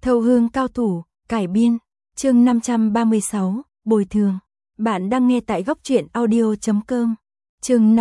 Thâu hương cao thủ, cải biên, chương 536, bồi thường. Bạn đang nghe tại góc truyện audio.com. Chương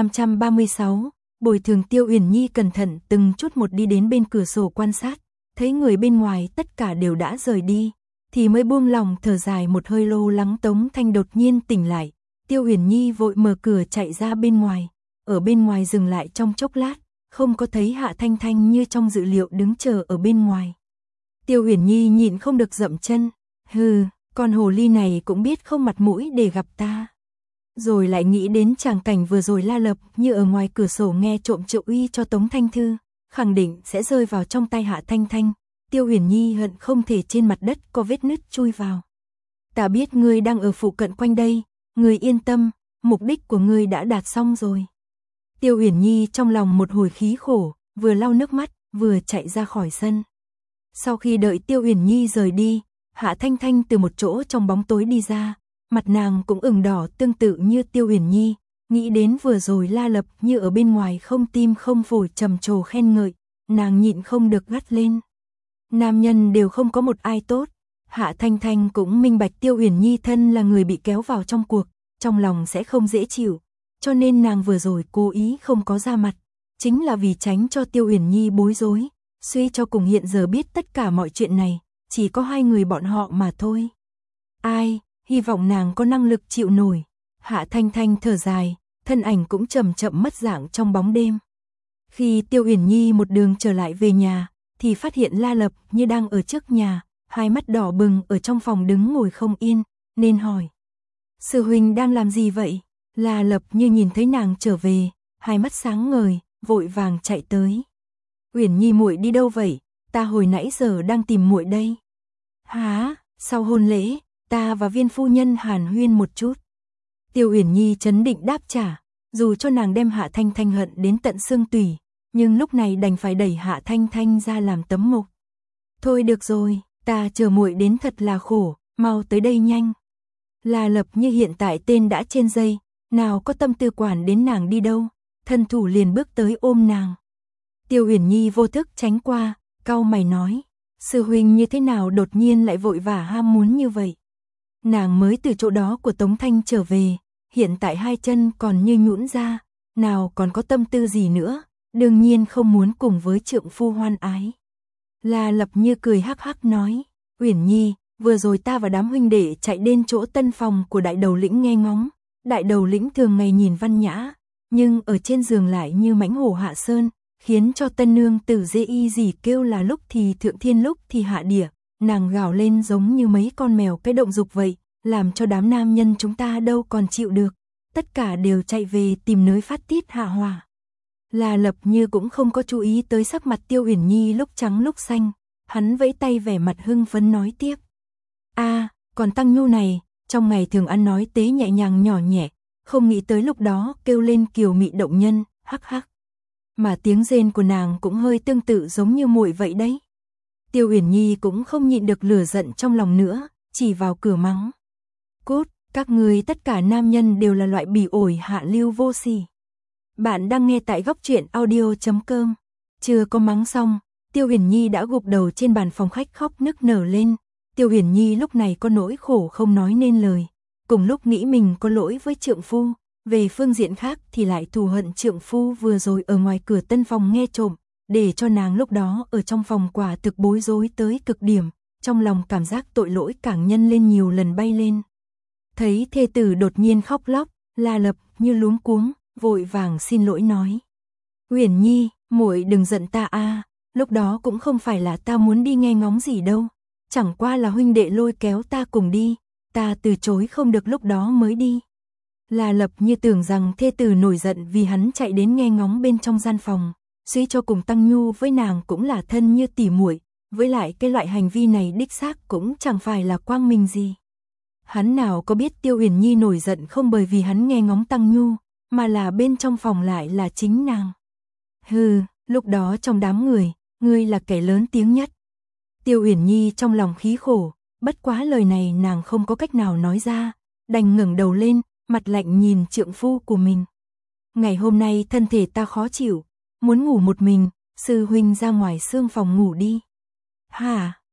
536, bồi thường. Tiêu Uyển Nhi cẩn thận từng chút một đi đến bên cửa sổ quan sát, thấy người bên ngoài tất cả đều đã rời đi, thì mới buông lòng thở dài một hơi. Lo lắng Tống Thanh đột nhiên tỉnh lại, Tiêu Uyển Nhi vội mở cửa chạy ra bên ngoài, ở bên ngoài dừng lại trong chốc lát, không có thấy Hạ Thanh Thanh như trong dự liệu đứng chờ ở bên ngoài. Tiêu Uyển Nhi nhịn không được dậm chân, hừ, con hồ ly này cũng biết không mặt mũi để gặp ta. Rồi lại nghĩ đến tràng cảnh vừa rồi La Lập như ở ngoài cửa sổ nghe trộm Triệu Uy cho Tống Thanh thư, khẳng định sẽ rơi vào trong tay Hạ Thanh Thanh. Tiêu Uyển Nhi hận không thể trên mặt đất có vết nứt chui vào. Ta biết ngươi đang ở phụ cận quanh đây, ngươi yên tâm, mục đích của ngươi đã đạt xong rồi. Tiêu Uyển Nhi trong lòng một hồi khí khổ, vừa lau nước mắt, vừa chạy ra khỏi sân. Sau khi đợi Tiêu Uyển Nhi rời đi, Hạ Thanh Thanh từ một chỗ trong bóng tối đi ra, mặt nàng cũng ửng đỏ tương tự như Tiêu Uyển Nhi, nghĩ đến vừa rồi La Lập như ở bên ngoài không tim không phổi trầm trồ khen ngợi, nàng nhịn không được gắt lên. Nam nhân đều không có một ai tốt, Hạ Thanh Thanh cũng minh bạch Tiêu Uyển Nhi thân là người bị kéo vào trong cuộc, trong lòng sẽ không dễ chịu, cho nên nàng vừa rồi cố ý không có ra mặt, chính là vì tránh cho Tiêu Uyển Nhi bối rối. Suy cho cùng hiện giờ biết tất cả mọi chuyện này, chỉ có hai người bọn họ mà thôi. Ai, hy vọng nàng có năng lực chịu nổi. Hạ Thanh Thanh thở dài, thân ảnh cũng chậm chậm mất dạng trong bóng đêm. Khi Tiêu Uyển Nhi một đường trở lại về nhà, thì phát hiện La Lập như đang ở trước nhà, hai mắt đỏ bừng ở trong phòng đứng ngồi không yên, nên hỏi. Sư huynh đang làm gì vậy? La Lập như nhìn thấy nàng trở về, hai mắt sáng ngời, vội vàng chạy tới. Uyển Nhi muội đi đâu vậy? Ta hồi nãy giờ đang tìm muội đây. Hả? Sau hôn lễ, ta và Viên phu nhân hàn huyên một chút. Tiêu Uyển Nhi trấn định đáp trả, dù cho nàng đem Hạ Thanh Thanh hận đến tận xương tủy, nhưng lúc này đành phải đẩy Hạ Thanh Thanh ra làm tấm mộc. Thôi được rồi, ta chờ muội đến thật là khổ, mau tới đây nhanh. La Lập như hiện tại tên đã trên dây, nào có tâm tư quản đến nàng đi đâu, thân thủ liền bước tới ôm nàng. Tiêu Uyển Nhi vô thức tránh qua, cau mày nói, sư huynh như thế nào đột nhiên lại vội vã ham muốn như vậy. Nàng mới từ chỗ đó của Tống Thanh trở về, hiện tại hai chân còn như nhũn ra, nào còn có tâm tư gì nữa, đương nhiên không muốn cùng với trượng phu hoan ái. La Lập như cười hắc hắc nói, Uyển Nhi, vừa rồi ta và đám huynh đệ chạy đến chỗ tân phòng của đại đầu lĩnh nghe ngóng, đại đầu lĩnh thường ngày nhìn văn nhã, nhưng ở trên giường lại như mãnh hổ hạ sơn, khiến cho tân nương tử dê y gì kêu là lúc thì thượng thiên lúc thì hạ địa, nàng gào lên giống như mấy con mèo cái động dục vậy, làm cho đám nam nhân chúng ta đâu còn chịu được, tất cả đều chạy về tìm nơi phát tiết hạ hỏa. La Lập như cũng không có chú ý tới sắc mặt Tiêu Uyển Nhi lúc trắng lúc xanh, hắn vẫy tay vẻ mặt hưng phấn nói tiếp. Còn Tăng Nhu này, trong ngày thường ăn nói tế nhẹ nhàng nhỏ nhẹ, không nghĩ tới lúc đó kêu lên kiều mị động nhân, hắc hắc. Mà tiếng rên của nàng cũng hơi tương tự giống như muội vậy đấy. Tiêu Uyển Nhi cũng không nhịn được lửa giận trong lòng nữa, chỉ vào cửa mắng. Cút, các ngươi tất cả nam nhân đều là loại bỉ ổi hạ lưu vô sỉ. Bạn đang nghe tại góc truyện audio.com. Chưa có mắng xong, Tiêu Uyển Nhi đã gục đầu trên bàn phòng khách khóc nức nở lên. Tiêu Uyển Nhi lúc này có nỗi khổ không nói nên lời, cùng lúc nghĩ mình có lỗi với trượng phu, về phương diện khác thì lại thù hận trượng phu vừa rồi ở ngoài cửa tân phòng nghe trộm, để cho nàng lúc đó ở trong phòng quả thực bối rối tới cực điểm, trong lòng cảm giác tội lỗi càng nhân lên nhiều lần bay lên. Thấy thê tử đột nhiên khóc lóc, La Lập như luống cuống, vội vàng xin lỗi nói. Uyển Nhi, muội đừng giận ta lúc đó cũng không phải là ta muốn đi nghe ngóng gì đâu, chẳng qua là huynh đệ lôi kéo ta cùng đi, ta từ chối không được lúc đó mới đi. La Lập như tưởng rằng thê tử nổi giận vì hắn chạy đến nghe ngóng bên trong gian phòng, suy cho cùng Tăng Nhu với nàng cũng là thân như tỉ muội, với lại cái loại hành vi này đích xác cũng chẳng phải là quang minh gì. Hắn nào có biết Tiêu Uyển Nhi nổi giận không bởi vì hắn nghe ngóng Tăng Nhu, mà là bên trong phòng lại là chính nàng. Hừ, lúc đó trong đám người, ngươi là kẻ lớn tiếng nhất. Tiêu Uyển Nhi trong lòng khí khổ, bất quá lời này nàng không có cách nào nói ra, đành ngẩng đầu lên, mặt lạnh nhìn trượng phu của mình. Ngày hôm nay thân thể ta khó chịu, muốn ngủ một mình, sư huynh ra ngoài xương phòng ngủ đi. Hả,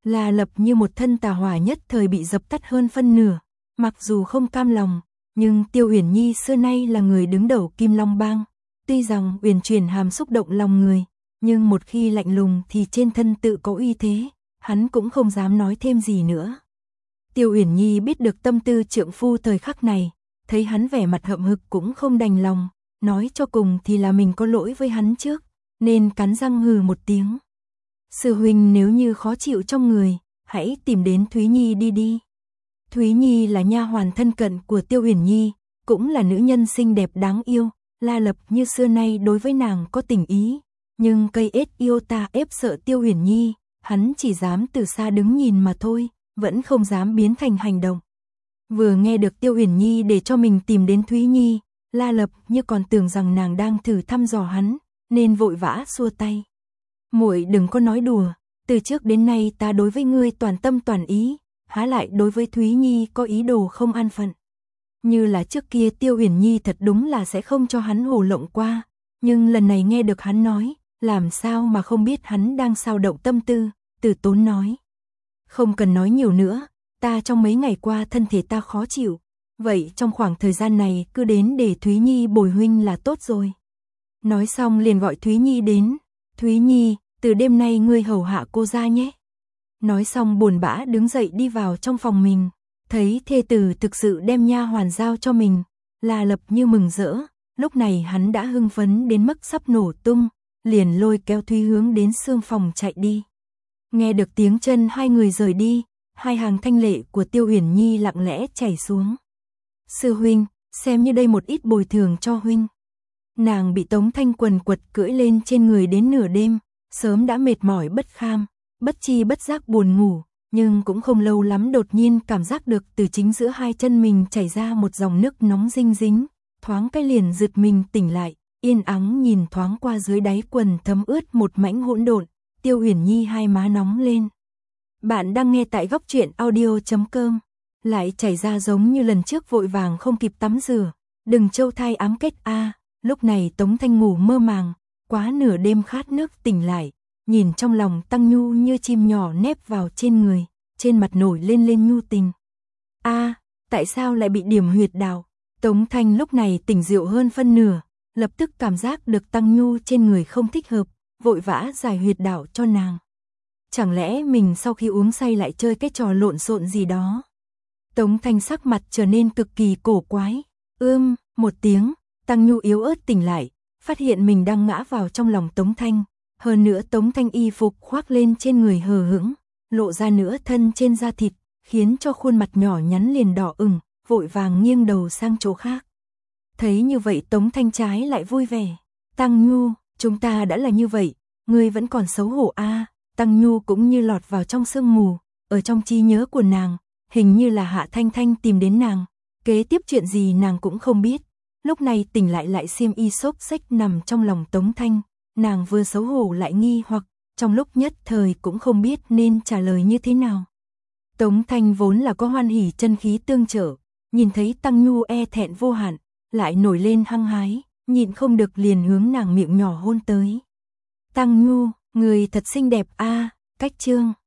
La Lập như một thân tà hỏa nhất thời bị dập tắt hơn phân nửa, mặc dù không cam lòng, nhưng Tiêu Uyển Nhi xưa nay là người đứng đầu Kim Long Bang, tuy rằng uyển chuyển hàm xúc động lòng người, nhưng một khi lạnh lùng thì trên thân tự có uy thế, hắn cũng không dám nói thêm gì nữa. Tiêu Uyển Nhi biết được tâm tư trượng phu thời khắc này, thấy hắn vẻ mặt hậm hực cũng không đành lòng, nói cho cùng thì là mình có lỗi với hắn trước, nên cắn răng hừ một tiếng. Sư huynh nếu như khó chịu trong người, hãy tìm đến Thúy Nhi đi. Thúy Nhi là nha hoàn thân cận của Tiêu Uyển Nhi, cũng là nữ nhân xinh đẹp đáng yêu, La Lập như xưa nay đối với nàng có tình ý, nhưng cây ết yêu ta ép sợ Tiêu Uyển Nhi, hắn chỉ dám từ xa đứng nhìn mà thôi, vẫn không dám biến thành hành động. Vừa nghe được Tiêu Uyển Nhi để cho mình tìm đến Thúy Nhi, La Lập như còn tưởng rằng nàng đang thử thăm dò hắn, nên vội vã xua tay. Muội đừng có nói đùa, từ trước đến nay ta đối với ngươi toàn tâm toàn ý, há lại đối với Thúy Nhi có ý đồ không an phận. Như là trước kia Tiêu Uyển Nhi thật đúng là sẽ không cho hắn hồ lộng qua, nhưng lần này nghe được hắn nói, làm sao mà không biết hắn đang sao động tâm tư, Từ Tốn nói. Không cần nói nhiều nữa, ta trong mấy ngày qua thân thể ta khó chịu, vậy trong khoảng thời gian này cứ đến để Thúy Nhi bồi huynh là tốt rồi. Nói xong liền gọi Thúy Nhi đến, Thúy Nhi, từ đêm nay ngươi hầu hạ cô ra nhé. Nói xong buồn bã đứng dậy đi vào trong phòng mình, thấy thê tử thực sự đem nha hoàn giao cho mình, La Lập như mừng rỡ, lúc này hắn đã hưng phấn đến mức sắp nổ tung, liền lôi kéo Thúy hướng đến xương phòng chạy đi. Nghe được tiếng chân hai người rời đi, hai hàng thanh lệ của Tiêu Uyển Nhi lặng lẽ chảy xuống. Sư huynh, xem như đây một ít bồi thường cho huynh. Nàng bị Tống Thanh quần quật cưỡi lên trên người đến nửa đêm, sớm đã mệt mỏi bất kham, bất chi bất giác buồn ngủ, nhưng cũng không lâu lắm đột nhiên cảm giác được từ chính giữa hai chân mình chảy ra một dòng nước nóng dinh dính, thoáng cái liền giật mình tỉnh lại, yên ắng nhìn thoáng qua dưới đáy quần thấm ướt một mảnh hỗn độn, Tiêu Uyển Nhi hai má nóng lên. Bạn đang nghe tại góc truyện audio.com, lại chảy ra giống như lần trước vội vàng không kịp tắm rửa, đừng châu thai ám kết a. Lúc này Tống Thanh ngủ mơ màng, quá nửa đêm khát nước tỉnh lại, nhìn trong lòng Tăng Nhu như chim nhỏ nép vào trên người, trên mặt nổi lên nhu tình. A, tại sao lại bị điểm huyệt đạo? Tống Thanh lúc này tỉnh rượu hơn phân nửa, lập tức cảm giác được Tăng Nhu trên người không thích hợp, vội vã giải huyệt đạo cho nàng. Chẳng lẽ mình sau khi uống say lại chơi cái trò lộn xộn gì đó? Tống Thanh sắc mặt trở nên cực kỳ cổ quái. Một tiếng, Tăng Nhu yếu ớt tỉnh lại, phát hiện mình đang ngã vào trong lòng Tống Thanh. Hơn nữa Tống Thanh y phục khoác lên trên người hờ hững, lộ ra nửa thân trên da thịt, khiến cho khuôn mặt nhỏ nhắn liền đỏ ửng, vội vàng nghiêng đầu sang chỗ khác. Thấy như vậy Tống Thanh trái lại vui vẻ. Tăng Nhu, chúng ta đã là như vậy, ngươi vẫn còn xấu hổ a. Tăng Nhu cũng như lọt vào trong sương mù, ở trong trí nhớ của nàng, hình như là Hạ Thanh Thanh tìm đến nàng, kế tiếp chuyện gì nàng cũng không biết. Lúc này tỉnh lại xiêm y xốc xách nằm trong lòng Tống Thanh, nàng vừa xấu hổ lại nghi hoặc, trong lúc nhất thời cũng không biết nên trả lời như thế nào. Tống Thanh vốn là có hoan hỉ chân khí tương trợ, nhìn thấy Tăng Nhu e thẹn vô hạn, lại nổi lên hăng hái, nhịn không được liền hướng nàng miệng nhỏ hôn tới. Tăng Nhu, người thật xinh đẹp a. Cách chương